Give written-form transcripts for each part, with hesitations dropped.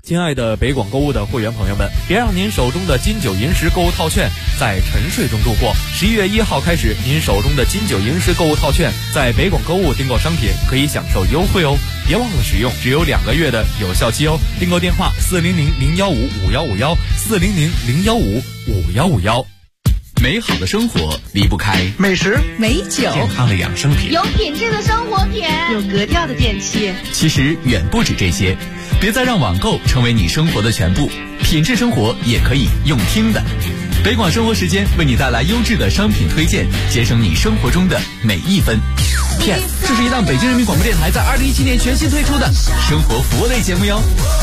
亲爱的北广购物的会员朋友们，别让您手中的金九银十购物套券在沉睡中度过。11月1号开始，您手中的金九银十购物套券在北广购物订购商品可以享受优惠哦，别忘了使用，只有2个月的有效期哦。订购电话400-015-5151，400-015-5151。 美好的生活离不开美食、 美酒、 健康的养生品， 有品质的生活品， 有格调的电器。 其实远不止这些，别再让网购成为你生活的全部，品质生活也可以用听的。北广生活时间为你带来优质的商品推荐，节省你生活中的每一分。Yes， 这是一档北京人民广播电台在2017年全新推出的生活服务类节目哟。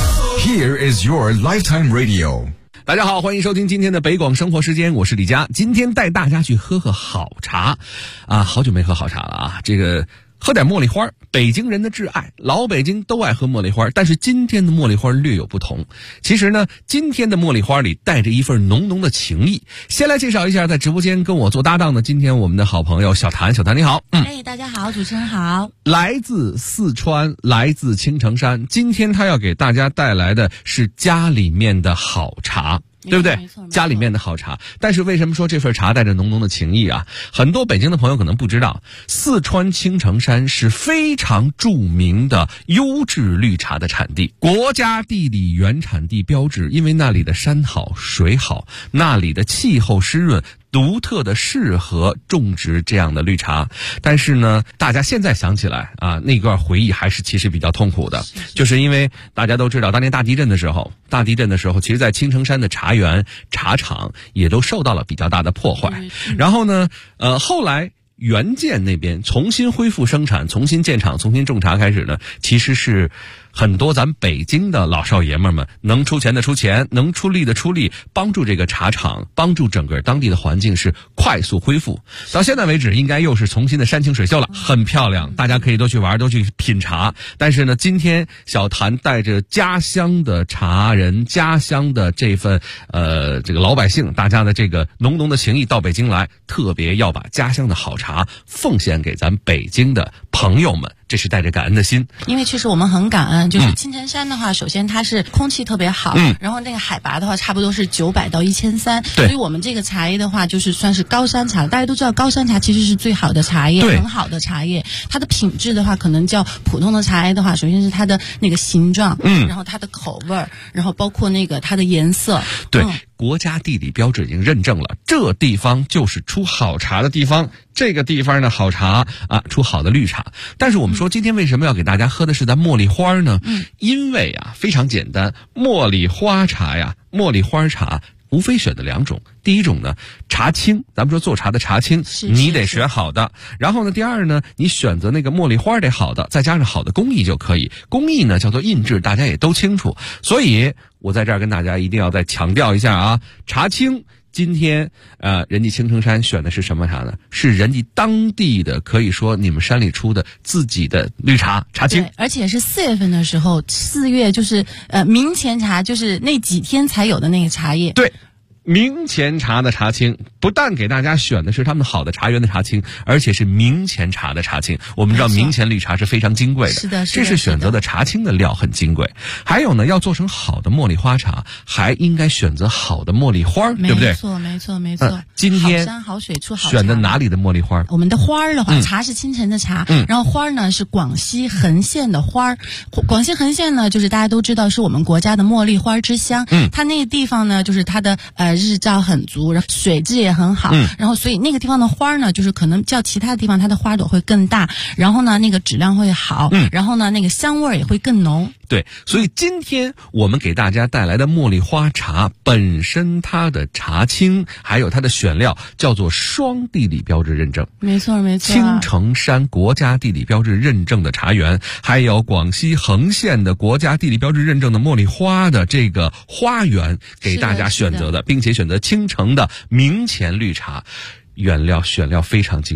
Here is your lifetime radio。 大家好，欢迎收听今天的北广生活时间，我是李佳。今天带大家去喝好茶啊，好久没喝好茶了啊，这个喝点茉莉花，北京人的挚爱，老北京都爱喝茉莉花，但是今天的茉莉花略有不同。其实呢，今天的茉莉花里带着一份浓浓的情谊。先来介绍一下在直播间跟我做搭档的今天我们的好朋友小谭。小谭你好。 大家好，主持人好。 来自四川，来自青城山，今天他要给大家带来的是家里面的好茶，对不对？家里面的好茶。但是为什么说这份茶带着浓浓的情谊啊？很多北京的朋友可能不知道，四川青城山是非常著名的优质绿茶的产地，国家地理原产地标志，因为那里的山好水好，那里的气候湿润，独特的适合种植这样的绿茶。但是呢，大家现在想起来啊，那段回忆还是其实比较痛苦的，就是因为大家都知道当年大地震的时候，其实在青城山的茶园茶厂也都受到了比较大的破坏。然后呢后来原建那边重新恢复生产，重新建厂，重新种茶开始呢，其实是很多咱北京的老少爷们能出钱的出钱，能出力的出力，帮助这个茶厂，帮助整个当地的环境是快速恢复。到现在为止应该又是重新的山清水秀了，很漂亮，大家可以都去玩，都去品茶。但是呢，今天小谭带着家乡的茶人，家乡的这份这个老百姓大家的这个浓浓的情谊到北京来，特别要把家乡的好茶奉献给咱北京的朋友们，这是带着感恩的心。 因为确实我们很感恩，就是青城山的话，首先它是空气特别好，然后那个海拔的话差不多是900到1300，所以我们这个茶叶的话就是算是高山茶。大家都知道高山茶其实是最好的茶叶，很好的茶叶。它的品质的话可能叫普通的茶叶的话，首先是它的那个形状，然后它的口味，然后包括那个它的颜色。 对，国家地理标志已经认证了，这地方就是出好茶的地方，这个地方的好茶啊，出好的绿茶。但是我们说今天为什么要给大家喝的是咱茉莉花呢？因为啊非常简单，茉莉花茶呀，茉莉花茶无非选的2种。第一种呢，茶青，咱们说做茶的茶青，你得选好的。然后呢，第二呢，你选择那个茉莉花得好的，再加上好的工艺就可以。工艺呢叫做印制，大家也都清楚。所以我在这儿跟大家一定要再强调一下啊，茶青今天人家青城山选的是什么茶呢？是人家当地的，可以说你们山里出的自己的绿茶茶青。 而且是4月份的时候，4月就是明前茶，就是那几天才有的那个茶叶。 对，明前茶的茶青，不但给大家选的是他们好的茶园的茶青，而且是明前茶的茶青。我们知道明前绿茶是非常金贵的， 是的， 这是选择的茶青的料很金贵。还有呢，要做成好的茉莉花茶，还应该选择好的茉莉花，对不对？ 没错。 今天好山好水出好茶。 选的哪里的茉莉花？ 我们的花儿的话，茶是青城的茶，然后花儿呢是广西横县的花儿。广西横县呢，就是大家都知道是我们国家的茉莉花之乡。它那个地方呢，就是它的日照很足，然后水质也很好，然后所以那个地方的花呢，就是可能较其他地方它的花朵会更大，然后呢那个质量会好，然后呢那个香味也会更浓。 对，所以今天我们给大家带来的茉莉花茶本身它的茶青还有它的选料叫做双地理标志认证。 没错。 青城山国家地理标志认证的茶园，还有广西横县的国家地理标志认证的茉莉花的这个花园给大家选择的，并且选择青城的明前绿茶。选料非常金贵，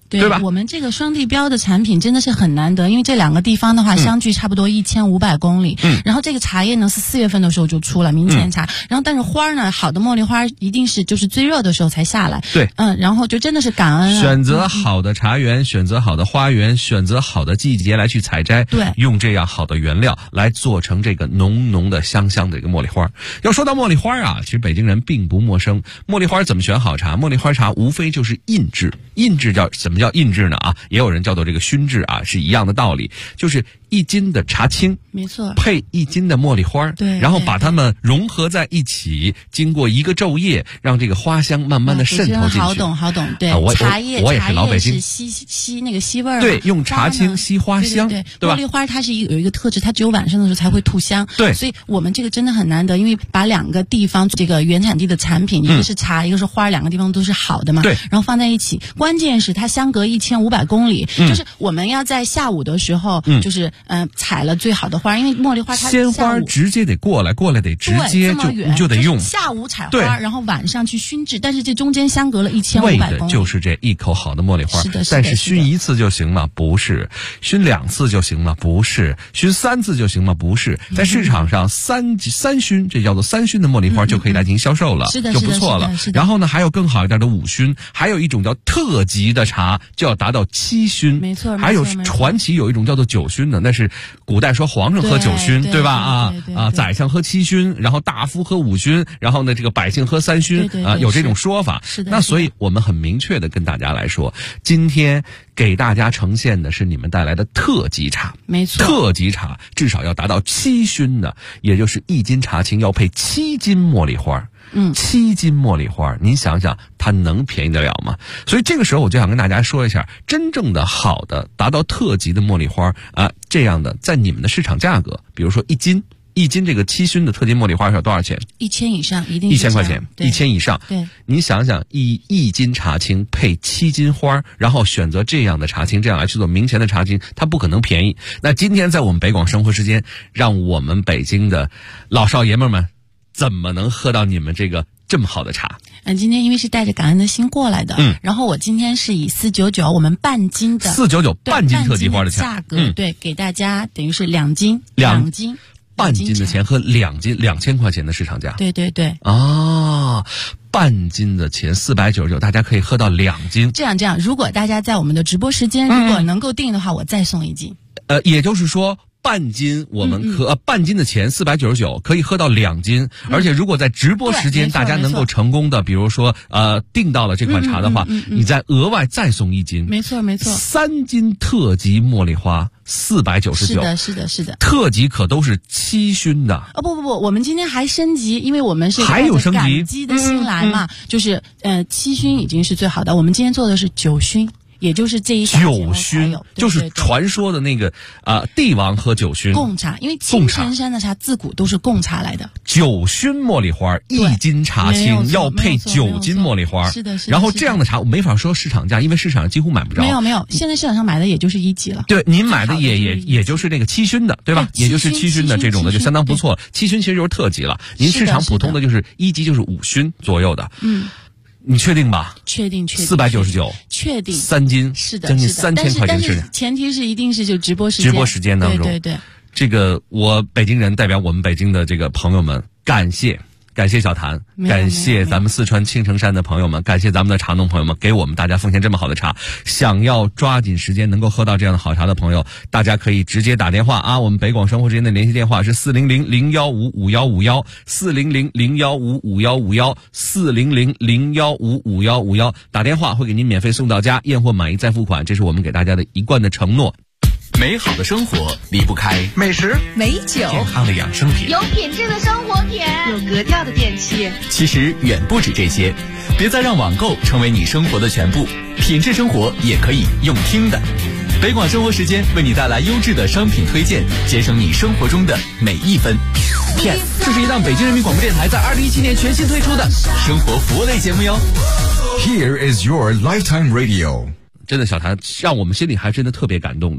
对吧？ 我们这个双地标的产品真的是很难得，因为这两个地方的话相距差不多1500公里。然后这个茶叶呢是4月份的时候就出了明前茶，然后但是花呢，好的茉莉花一定是就是最热的时候才下来。 对， 然后就真的是感恩选择好的茶园，选择好的花园，选择好的季节来去采摘， 对， 用这样好的原料来做成这个浓浓的香香的一个茉莉花。要说到茉莉花啊，其实北京人并不陌生。茉莉花怎么选好茶？茉莉花茶无非就是印制，印制什么叫印制呢？也有人叫做这个熏制是一样的道理，就是1斤的茶青， 没错， 配1斤的茉莉花， 对， 然后把它们融合在一起，经过一个昼夜，让这个花香慢慢的渗透进去。 好懂，对，茶叶我也是老北京， 是吸那个吸味儿， 对，用茶青吸花香， 对吧？ 茉莉花它是有一个特质，它只有晚上的时候才会吐香， 对， 所以我们这个真的很难得，因为把2个地方这个原产地的产品，一个是茶，一个是花，2个地方都是好的嘛， 对， 然后放在一起，关键是它相隔1500公里，就是我们要在下午的时候，就是采了最好的花，因为茉莉花它鲜花直接得过来得直接就得用， 下午采花，然后晚上去熏制，但是这中间相隔了1500公里， 为的就是这一口好的茉莉花。 是的， 但是熏1次就行吗？不是。熏2次就行吗？不是。熏3次就行吗？不是。在市场上三熏，这叫做3熏的茉莉花就可以来进行销售了，就不错了。然后呢，还有更好一点的5熏，还有一种叫特级的茶就要达到7熏， 没错。 还有传奇有一种叫做9熏的，那是古代说皇上喝9熏，对吧？宰相喝7熏，然后大夫喝5熏，然后呢这个百姓喝3熏，有这种说法。 是的。 那所以我们很明确的跟大家来说，今天给大家呈现的是你们带来的特级茶， 没错， 特级茶至少要达到7熏的，也就是1斤茶青要配7斤茉莉花。7斤茉莉花，您想想它能便宜得了吗？所以这个时候我就想跟大家说一下，真正的好的达到特级的茉莉花这样的在你们的市场价格，比如说1斤这个7熏的特级茉莉花要多少钱 ？1000以上，一定 1000块钱，1000以上。 对， 您想想，一斤茶青配7斤花，然后选择这样的茶青，这样来去做明前的茶青，它不可能便宜。那今天在我们北广生活时间，让我们北京的老少爷们们怎么能喝到你们这个这么好的茶？ 今天因为是带着感恩的心过来的，然后我今天是以499我们半斤的 499半斤特级花的价格，对，给大家等于是2斤， 半斤的钱和2斤2000块钱的市场价。 对半斤的钱499，大家可以喝到2斤。 这样，如果大家在我们的直播时间如果能够订的话，我再送1斤。 也就是说。半斤我们半斤的钱499可以喝到2斤，而且如果在直播时间大家能够成功的，比如说订到了这款茶的话，你再额外再送1斤， 没错 ，3斤特级茉莉花499， 是的， 特级可都是7熏的。 不，我们今天还升级，因为我们是还有升级， 感激的心来嘛，就是7熏已经是最好的，我们今天做的是9熏。也就是这一 9熏，就是传说的那个帝王喝9熏贡茶，因为青城山的茶自古都是贡茶来的。 9熏茉莉花，1斤茶青要配9斤茉莉花， 是的。 然后这样的茶我没法说市场价，因为市场上几乎买不着。 没有，现在市场上买的也就是1级了。 对，您买的也就是那个7熏的，对吧？也就是7熏的这种的就相当不错了。7熏其实就是特级了，您市场普通的就是1级就是5熏左右的。你确定吧？ 确定。 499， 确定。 3斤， 是的， 将近3000块钱是的。前提是一定是就直播时间当中。 对。 这个我北京人代表我们北京的这个朋友们，感谢小谭，感谢咱们四川青城山的朋友们，感谢咱们的茶农朋友们，给我们大家奉献这么好的茶。想要抓紧时间能够喝到这样的好茶的朋友，大家可以直接打电话我们北广生活之间的联系电话是400-015-5151，400-015-5151，400-015-5151，打电话会给您免费送到家，验货满意再付款，这是我们给大家的一贯的承诺。 美好的生活离不开美食、 美酒、 健康的养生品， 有品质的生活品，有格调的电器。 其实远不止这些，别再让网购成为你生活的全部，品质生活也可以用听的。北广生活时间为你带来优质的商品推荐，节省你生活中的每一分。Yes， 这是一档北京人民广播电台在2017年全新推出的生活服务类节目哟。 Here is your lifetime radio。 真的，小谭让我们心里还真的特别感动的。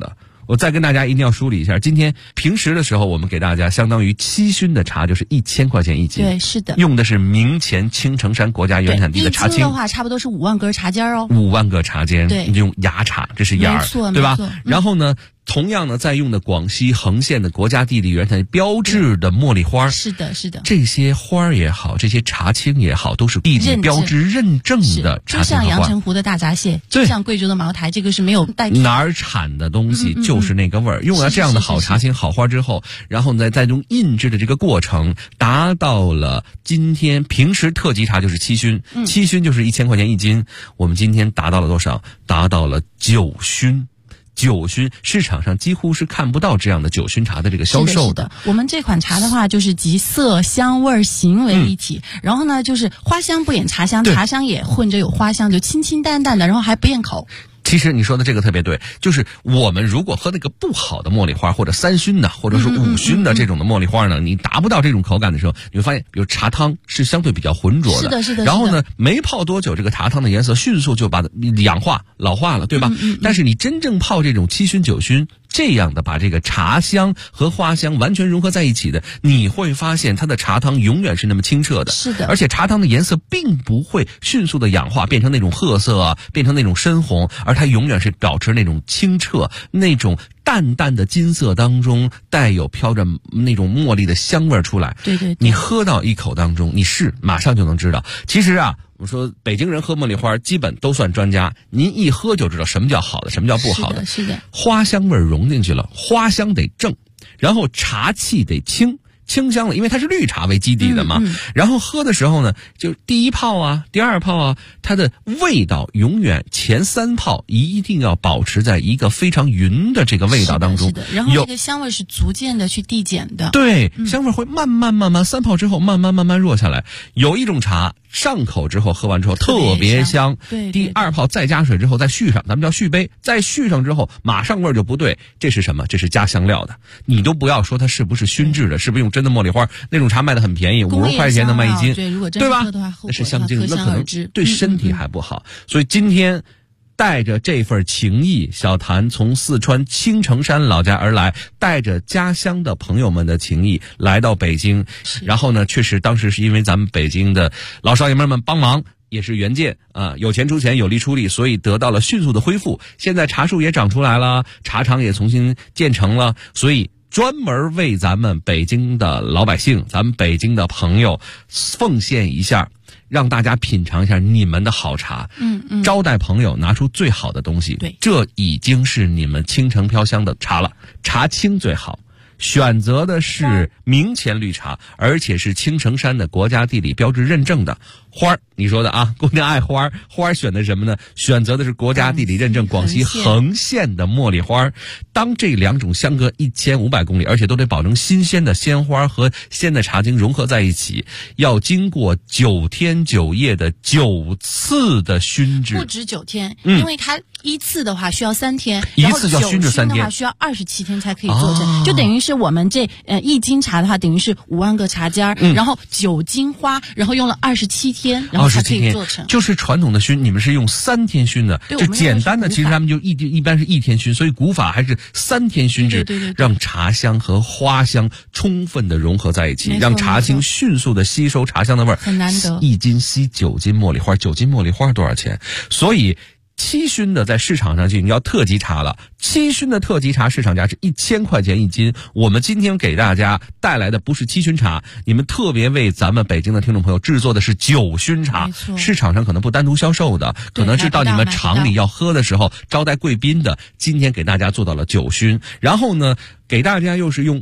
我再跟大家一定要梳理一下，今天平时的时候我们给大家相当于7熏的茶就是1000块钱一斤。 对，是的。 用的是明前青城山国家原产地的茶青。 一斤的话差不多是5万根茶尖哦。 5万个茶尖。 对。 用芽茶，这是芽儿，对吧？然后呢，同样呢，在用的广西横县的国家地理原产地标志的茉莉花。 是的，是的。 这些花儿也好，这些茶青也好，都是地理标志认证的茶青和花。 就像阳澄湖的大闸蟹，就像贵州的茅台，这个是没有代替。 哪儿产的东西就是那个味儿。用了这样的好茶青、好花之后，然后呢，再用印制的这个过程，达到了今天平时特级茶就是7熏，7熏就是1000块钱一斤。我们今天达到了多少？达到了9熏。9熏市场上几乎是看不到这样的9熏茶的这个销售的。 我们这款茶的话，就是集色香味形为一体，然后呢，就是花香不掩茶香，茶香也混着有花香，就清清淡淡的，然后还不厌口。 其实你说的这个特别对，就是我们如果喝那个不好的茉莉花，或者3熏的，或者是5熏的这种的茉莉花呢，你达不到这种口感的时候，你会发现，比如茶汤是相对比较浑浊的， 是的，是的。 然后呢，没泡多久，这个茶汤的颜色迅速就把它氧化、老化了，对吧？但是你真正泡这种7熏、9熏。这样的把这个茶香和花香完全融合在一起的，你会发现它的茶汤永远是那么清澈的。 是的， 而且茶汤的颜色并不会迅速的氧化变成那种褐色啊，变成那种深红，而它永远是保持那种清澈，那种淡淡的金色当中带有飘着那种茉莉的香味出来。 对对对， 你喝到一口当中，你马上就能知道。其实啊，我们说北京人喝茉莉花基本都算专家，您一喝就知道什么叫好的，什么叫不好的。 是的， 花香味融进去了，花香得正，然后茶气得清香了，因为它是绿茶为基底的嘛。然后喝的时候呢，就第一泡啊，第二泡啊，它的味道永远前3泡一定要保持在一个非常匀的这个味道当中。 是的，然后这个香味是逐渐的去递减的。 对，香味会慢慢3泡之后慢慢弱下来。有一种茶上口之后喝完之后特别香， 对， 第2泡再加水之后再续上，咱们叫续杯，再续上之后马上味儿就不对，这是什么？这是加香料的。你都不要说它是不是熏制的，是不是用真的茉莉花，那种茶卖的很便宜，50块钱能卖1斤， 对，如果真的喝的话， 那是香精，那可能对身体还不好。所以今天带着这份情谊，小谭从四川青城山老家而来，带着家乡的朋友们的情谊来到北京。然后呢，确实当时是因为咱们北京的老少爷们帮忙，也是援建啊，有钱出钱，有力出力，所以得到了迅速的恢复。现在茶树也长出来了，茶厂也重新建成了，所以专门为咱们北京的老百姓，咱们北京的朋友奉献一下，让大家品尝一下你们的好茶。招待朋友拿出最好的东西， 对， 这已经是你们清澄飘香的茶了。茶青最好，选择的是明前绿茶，而且是青城山的国家地理标志认证的花儿。你说的啊，姑娘爱花儿，花儿选的什么呢？选择的是国家地理认证广西横县的茉莉花。当这2种相隔1500公里，而且都得保证新鲜的鲜花和鲜的茶精融合在一起，要经过9天9夜的9次的熏制。 不止9天，因为它一次的话需要3天， 一次就要熏制3天， 的话需要27天才可以做成，就等于是我们这1斤茶的话，等于是5万个茶尖，然后9斤花，然后用了27天，然后才可以做成。 就是传统的熏，你们是用3天熏的，就简单的，其实他们就一般是1天熏，所以古法还是3天熏制， 对， 让茶香和花香充分的融合在一起，让茶青迅速的吸收茶香的味儿， 很难得。 1斤吸9斤茉莉花，9斤茉莉花多少钱？所以7熏的在市场上就你要特级茶了，7熏的特级茶市场价是1000块钱1斤。我们今天给大家带来的不是7熏茶，你们特别为咱们北京的听众朋友制作的是9熏茶，市场上可能不单独销售的，可能是到你们厂里要喝的时候招待贵宾的，今天给大家做到了9熏。然后呢，给大家又是用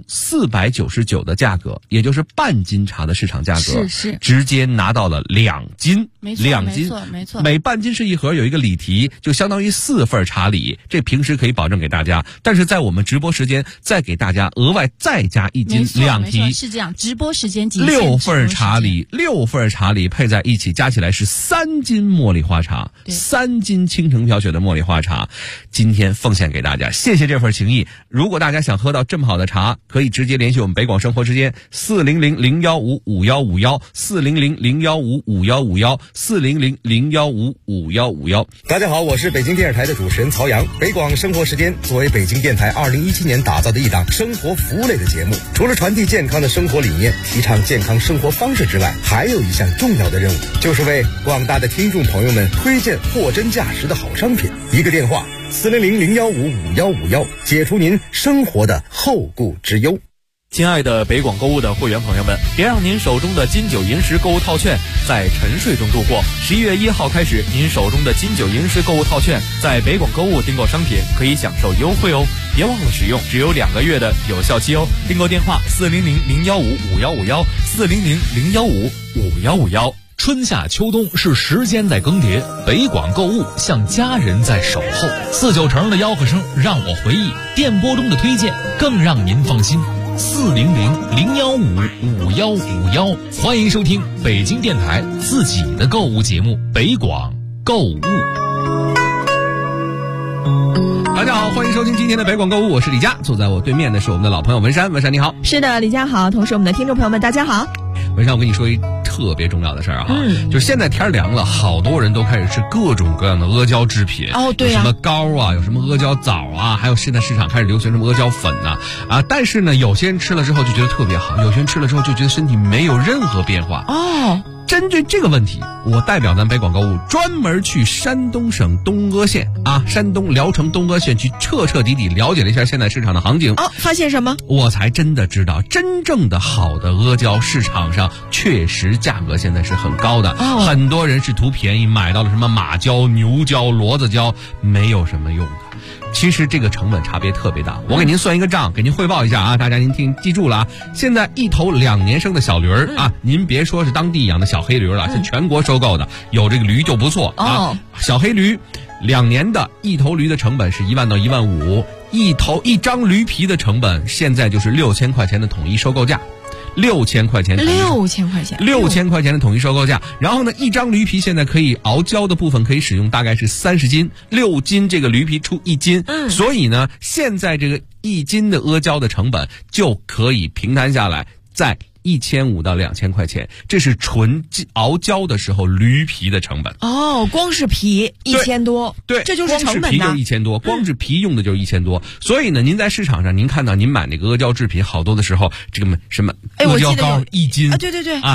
499的价格，也就是半斤茶的市场价格， 是直接拿到了2斤，2斤， 没错， 每半斤是一盒，有一个礼题，就相当于4份茶礼，这平时可以保证给大家，但是在我们直播时间再给大家额外再加1斤2提， 是这样，直播时间 6份茶礼，6份茶礼配在一起，加起来是3斤茉莉花茶，3斤青城飘雪的茉莉花茶，今天奉献给大家，谢谢这份情谊。如果大家想喝到这么好的茶，可以直接联系我们北广生活时间400-015-5151，400-015-5151，400-015-5151。 大家好，我是北京电视台的主持人曹阳。北广生活时间作为北京电台2017年打造的一档生活服务类的节目，除了传递健康的生活理念，提倡健康生活方式之外，还有一项重要的任务，就是为广大的听众朋友们推荐货真价实的好商品。一个电话400-015-5151，解除您生活的后顾之忧。 亲爱的北广购物的会员朋友们，别让您手中的金九银十购物套券在沉睡中度过。11月1号开始，您手中的金九银十购物套券在北广购物订购商品可以享受优惠哦，别忘了使用，只有2个月的有效期哦。订购电话400-015-5151，400-015-5151。 春夏秋冬是时间在更迭，北广购物像家人在守候。49成的吆喝声让我回忆，电波中的推荐更让您放心。400-015-5151，欢迎收听北京电台自己的购物节目《北广购物》。 大家好，欢迎收听今天的北广购物，我是李佳，坐在我对面的是我们的老朋友文山。文山你好。 是的，李佳好，同时我们的听众朋友们大家好。 文山，我跟你说一特别重要的事儿啊，就是现在天凉了，好多人都开始吃各种各样的阿胶制品。 哦，对啊， 有什么膏啊，有什么阿胶枣啊，还有现在市场开始流行什么阿胶粉呐但是呢，有些人吃了之后就觉得特别好，有些人吃了之后就觉得身体没有任何变化。 哦， 针对这个问题，我代表咱北广购物专门去山东省东阿县山东聊城东阿县去彻底了解了一下现在市场的行情。 发现什么？ 我才真的知道，真正的好的阿胶市场上确实价格现在是很高的。很多人是图便宜买到了什么马胶、牛胶、骡子胶，没有什么用的。其实这个成本差别特别大，我给您算一个账，给您汇报一下大家您记住了现在一头2年生的小驴您别说是当地养的小黑驴了，是全国收购的，有这个驴就不错小黑驴2年的一头驴的成本是1万到1万5，一张驴皮的成本现在就是6000块钱的统一收购价。6000块钱 ，6000块钱 ，6000块钱的统一收购价。然后呢，一张驴皮现在可以熬胶的部分可以使用大概是30斤，6斤这个驴皮出1斤。所以呢，现在这个1斤的阿胶的成本就可以平摊下来，在1500到2000块钱，这是纯熬胶的时候驴皮的成本。 光是皮1000多， 对， 这就是成本光是皮就1000多，光是皮用的就是1000多。所以呢，您在市场上您看到您买那个阿胶制品，好多的时候这个什么阿胶膏1斤对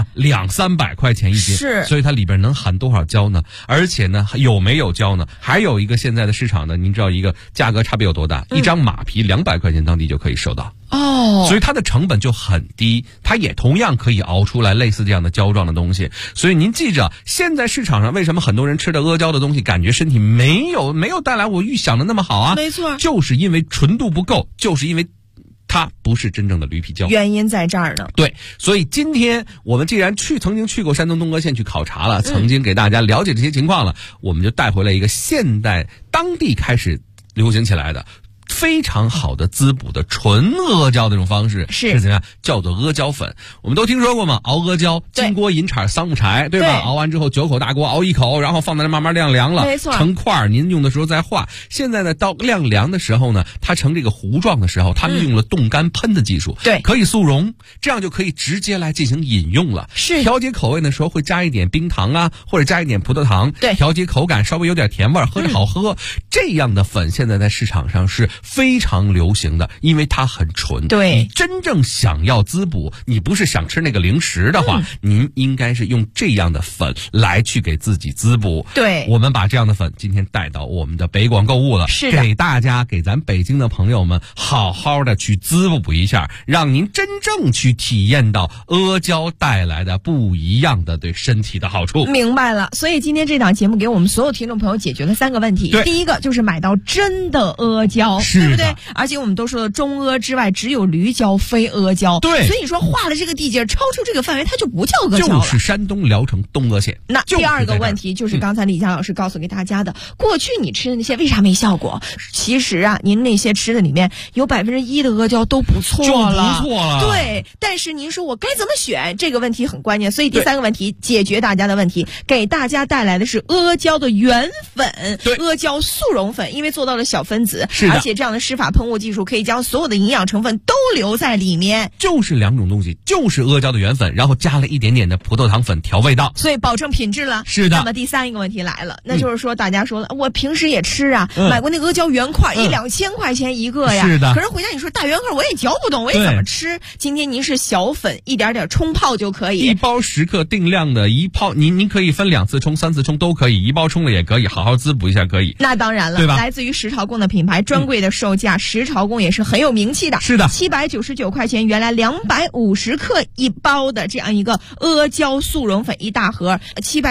200-300块钱1斤， 是， 所以它里边能含多少胶呢？而且呢，有没有胶呢？还有一个现在的市场呢，您知道一个价格差别有多大？一张马皮200块钱当地就可以收到。所以它的成本就很低，它也同样可以熬出来类似这样的胶状的东西。所以您记着，现在市场上为什么很多人吃的阿胶的东西感觉身体没有带来我预想的那么好没错， 就是因为纯度不够，就是因为它不是真正的驴皮胶， 原因在这儿呢。 对，所以今天我们既然曾经去过山东东阿县去考察了，曾经给大家了解这些情况了，我们就带回来一个现代当地开始流行起来的非常好的滋补的纯阿胶的这种方式是怎么样？叫做阿胶粉。我们都听说过吗？熬阿胶，金锅银铲桑木柴，对吧？熬完之后9口大锅熬1口，然后放在那慢慢晾凉了， 没错， 成块儿，您用的时候再化。现在呢，到晾凉的时候呢，它成这个糊状的时候，他们用了冻干喷的技术， 对， 可以速溶，这样就可以直接来进行饮用了。 是， 调节口味的时候会加一点冰糖或者加一点葡萄糖， 对， 调节口感，稍微有点甜味，喝着好喝。这样的粉现在在市场上是非常流行的，因为它很纯。 对， 你真正想要滋补，你不是想吃那个零食的话，您应该是用这样的粉来去给自己滋补。 对， 我们把这样的粉今天带到我们的北广购物了， 是的， 给大家给咱北京的朋友们好好的去滋补一下，让您真正去体验到阿胶带来的不一样的对身体的好处。 明白了，所以今天这档节目给我们所有听众朋友解决了3个问题。第一个就是买到真的阿胶，对不对？而且我们都说了，中阿之外只有驴胶非阿胶， 对， 所以你说划了这个地界，超出这个范围，它就不叫阿胶了。 就是山东聊城东阿县。 那第二个问题就是刚才李佳老师告诉给大家的，过去你吃的那些为啥没效果？其实您那些吃的里面有1%的阿胶都不错了，对，但是您说我该怎么选？这个问题很关键，所以第3个问题解决大家的问题，给大家带来的是阿胶的原粉，阿胶速溶粉，因为做到了小分子，而且这样样的湿法喷雾技术，可以将所有的营养成分都留在里面。 就是2种东西，就是阿胶的原粉，然后加了一点点的葡萄糖粉调味道， 所以保证品质了。 是的。 那么第3一个问题来了，那就是说大家说了，我平时也吃啊，买过那个阿胶原块，1-2千块钱一个呀。 是的。 可是回家你说大原块我也嚼不懂，我也怎么吃？今天您是小粉一点点冲泡就可以。 1包10克定量的一泡，您可以分2次冲、3次冲都可以，1包冲了也可以，好好滋补一下可以。 那当然了， 对吧？ 来自于石潮贡的品牌，专柜的售价，石潮贡也是很有名气的。 是的 ，799块钱，原来250克一包的这样一个阿胶速溶粉一大盒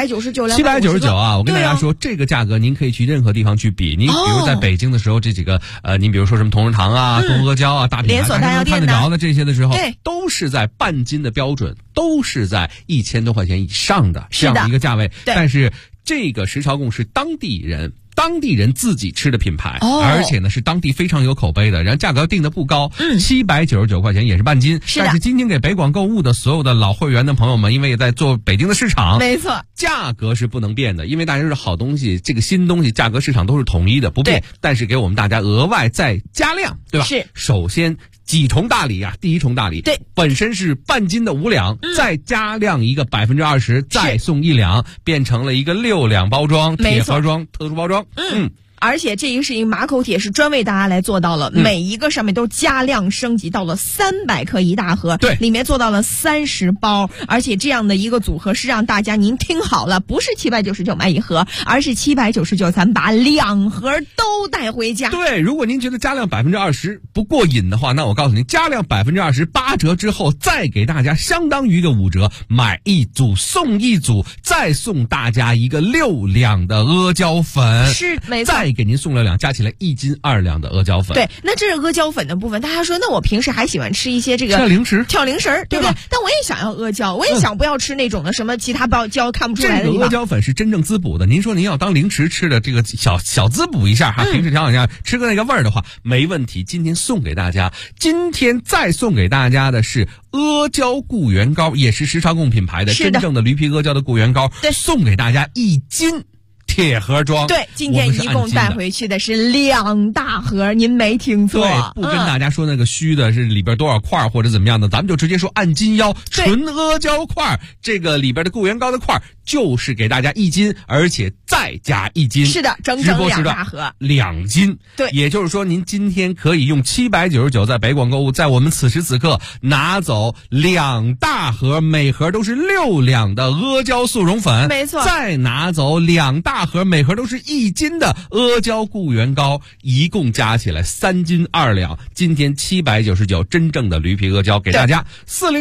，799 啊！我跟大家说，这个价格您可以去任何地方去比。您比如在北京的时候，这几个您比如说什么同仁堂啊、东阿胶啊、大品牌， 连锁大药店看得着的这些的时候， 对， 都是在半斤的标准，都是在1000多块钱以上的这样的一个价位。但是这个石潮贡是当地人自己吃的品牌，而且呢是当地非常有口碑的，然后价格定的不高，799块钱也是半斤。但是今天给北广购物的所有的老会员的朋友们，因为也在做北京的市场， 没错， 价格是不能变的，因为大家知道好东西，这个新东西价格市场都是统一的不变，但是给我们大家额外再加量，对吧？ 是， 首先几重大礼啊！第1重大礼， 对， 本身是半斤的5两，再加量一个20%，再送1两，变成了一个6两包装，铁盒装，特殊包装。 而且这一个是一个马口铁，是专为大家来做到了，每一个上面都加量升级到了300克一大盒， 对， 里面做到了30包，而且这样的一个组合是让大家您听好了，不是799买一盒，而是799咱把2盒都带回家。 对，如果您觉得加量20%不过瘾的话，那我告诉您，加量20%，8折之后再给大家相当于一个5折，买一组送一组，再送大家一个6两的阿胶粉， 是没错。 再给您送2两，加起来1斤2两的阿胶粉。 对，那这是阿胶粉的部分。大家说，那我平时还喜欢吃一些这个跳零食， 对不对？但我也想要阿胶，我也想不要吃那种的什么其他包胶看不出来的地方。 这个阿胶粉是真正滋补的。您说您要当零食吃的这个小滋补一下哈，平时调养一下，吃个那个味儿的话，没问题。今天送给大家，今天再送给大家的是阿胶固元膏，也是石潮贡品牌的真正的驴皮阿胶的固元膏，送给大家1斤。铁盒装， 对，今天一共带回去的是2大盒，您没听错。 对，不跟大家说那个虚的是里边多少块或者怎么样的，咱们就直接说按斤要，纯阿胶块，这个里边的固元膏的块就是给大家1斤，而且再加1斤。 是的，整整2大盒 ，2斤。 对， 也就是说您今天可以用799在北广购物，在我们此时此刻拿走2大盒，每盒都是6两的阿胶速溶粉， 没错， 再拿走2大盒，每盒都是1斤的阿胶固元膏，一共加起来3斤2两。今天799真正的驴皮阿胶给大家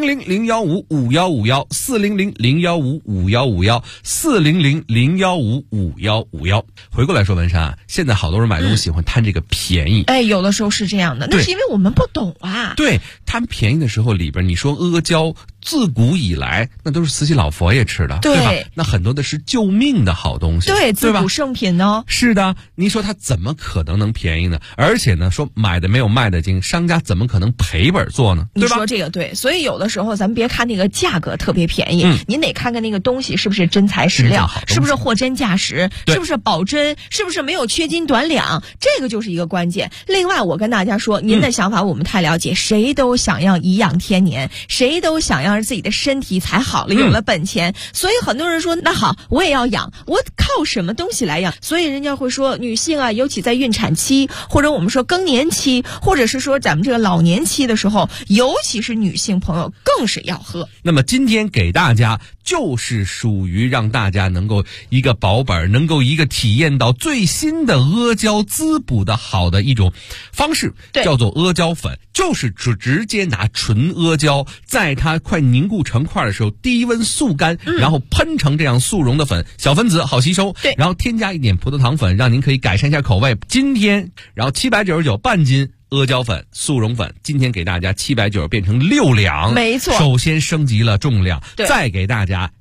，400-015-5151，400-015-5151，400-015-5151。回过来说，文山，现在好多人买东西喜欢贪这个便宜， 有的时候是这样的，那是因为我们不懂啊。 对，贪便宜的时候里边，你说阿胶自古以来那都是慈禧老佛爷吃的，对吧？那很多的是救命的好东西， 对，自古圣品哦。 是的，您说它怎么可能能便宜呢？而且呢，说买的没有卖的精，商家怎么可能赔本做呢？ 你说这个对，所以有的时候咱们别看那个价格特别便宜，您得看看那个东西是不是真材实料，是不是货真价实，是不是保真，是不是没有缺斤短两，这个就是一个关键。另外，我跟大家说，您的想法我们太了解，谁都想要颐养天年，谁都想要让自己的身体才好了，有了本钱。所以很多人说，那好，我也要养，我靠什么东西来养？所以人家会说，女性啊，尤其在孕产期，或者我们说更年期，或者是说咱们这个老年期的时候，尤其是女性朋友更是要喝。 那么今天给大家就是属于让大家能够一个保本，能够一个体验到最新的阿胶滋补的好的一种方式，叫做阿胶粉，就是直接拿纯阿胶，在它快凝固成块的时候低温速干，然后喷成这样速溶的粉，小分子好吸收， 对， 然后添加一点葡萄糖粉，让您可以改善一下口味。今天然后799半斤阿胶粉速溶粉，今天给大家790变成6两， 没错， 首先升级了重量，再给大家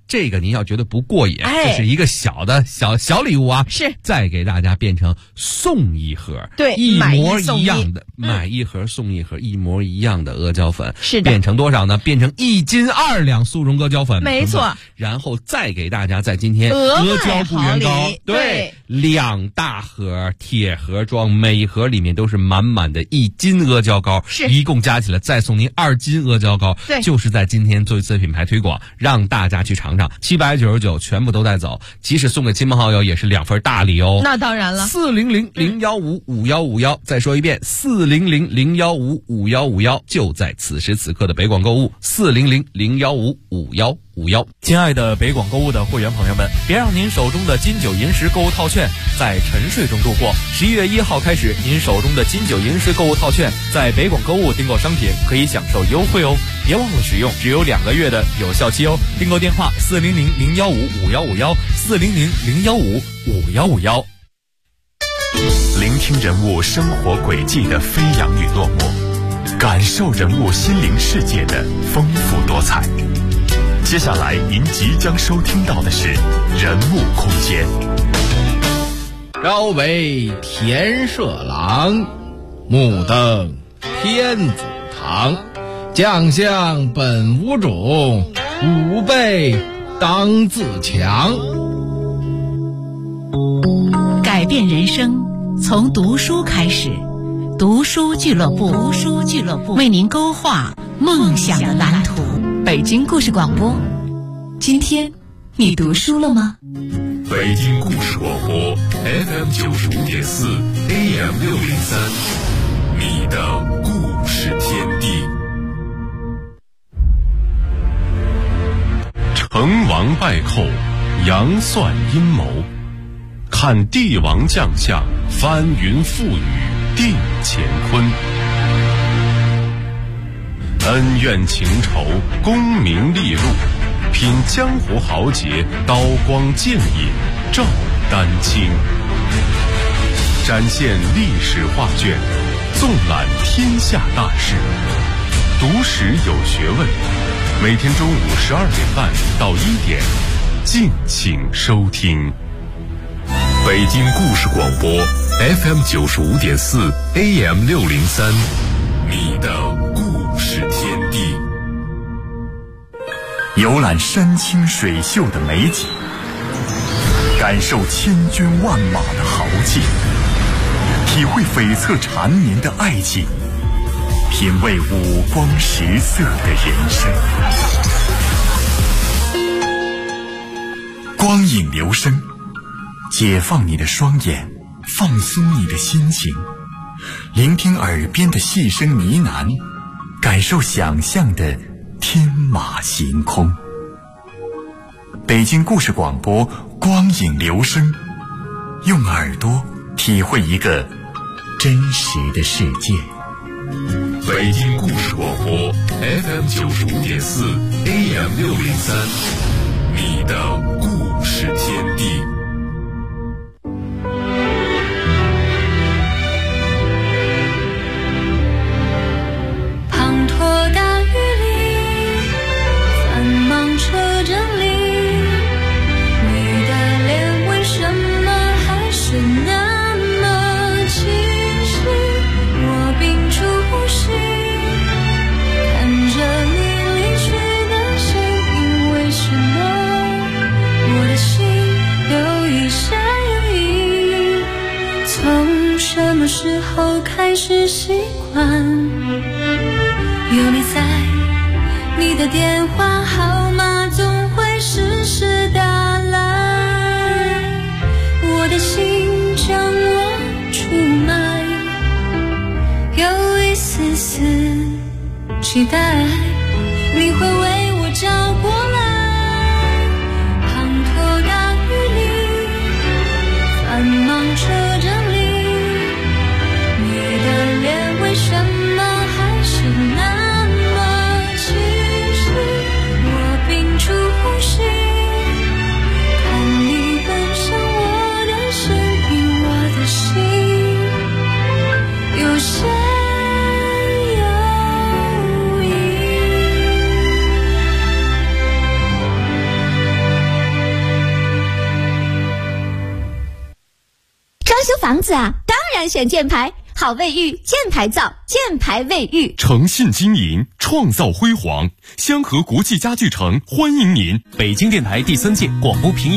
这个您要觉得不过瘾， 哎， 这是一个小礼物啊， 是再给大家变成送一盒， 对， 一模一样的，买一盒送一盒，一模一样的阿胶粉， 是的， 变成多少呢？变成1斤2两速溶阿胶粉， 没错。 然后再给大家在今天阿胶固元膏， 对 ，2大盒铁盒装，每盒里面都是满满的1斤阿胶膏， 是一共加起来再送您2斤阿胶膏， 对， 就是在今天做一次品牌推广，让大家去尝尝，799全部都带走，即使送给亲朋好友也是2份大礼哦。 那当然了 ，400-015-5151，再说一遍，400-015-5151，就在此时此刻的北广购物，400-015-5151。 亲爱的北广购物的会员朋友们，别让您手中的金九银十购物套券在沉睡中度过。11月1号开始，您手中的金九银十购物套券在北广购物订购商品可以享受优惠哦，别忘了使用，只有2个月的有效期哦。订购电话400-015-5151，400-015-5151。 聆听人物生活轨迹的飞扬与落寞，感受人物心灵世界的丰富多彩。接下来您即将收听到的是人物空间。 朝为田舍郎，暮登天子堂。将相本无种，吾辈当自强。 改变人生从读书开始，读书俱乐部为您勾画梦想的蓝图。北京故事广播，今天你读书了吗？ 北京故事广播 FM 95.4 AM 603，你的故事天地。成王败寇，杨算阴谋，看帝王将相，翻云覆雨定乾坤。恩怨情仇，功名利禄，品江湖豪杰，刀光剑影，照丹青。展现历史画卷，纵览天下大事，读史有学问。每天中午12点半到1点，敬请收听。北京故事广播 FM 95.4 AM 603，你的故事天地。游览山清水秀的美景，感受千军万马的豪气，体会悱恻缠绵的爱情，品味五光十色的人生。光影留声，解放你的双眼，放松你的心情，聆听耳边的细声呢喃，感受想象的天马行空。北京故事广播，光影留声，用耳朵体会一个真实的世界。北京故事广播 FM 95.4 AM 603，你的故事天地。 滂沱大雨里，繁忙车阵里，你的脸为什么还是那么清晰？我屏住呼吸，看着你离去的身影，为什么我的心有一闪有影？从什么时候开始习惯有你在，你的电话号码总会时时打来，我的心将我出卖，有一丝丝期待你会为我找过来。滂沱大雨里，繁忙车阵里，你的脸为什么还是那么清晰？我屏住呼吸，看你奔向我的身影，我的心有闪有影。 房子啊，当然选箭牌。好卫浴，箭牌造，箭牌卫浴， 诚信经营，创造辉煌。香河国际家具城欢迎您。 北京电台第3届广播评议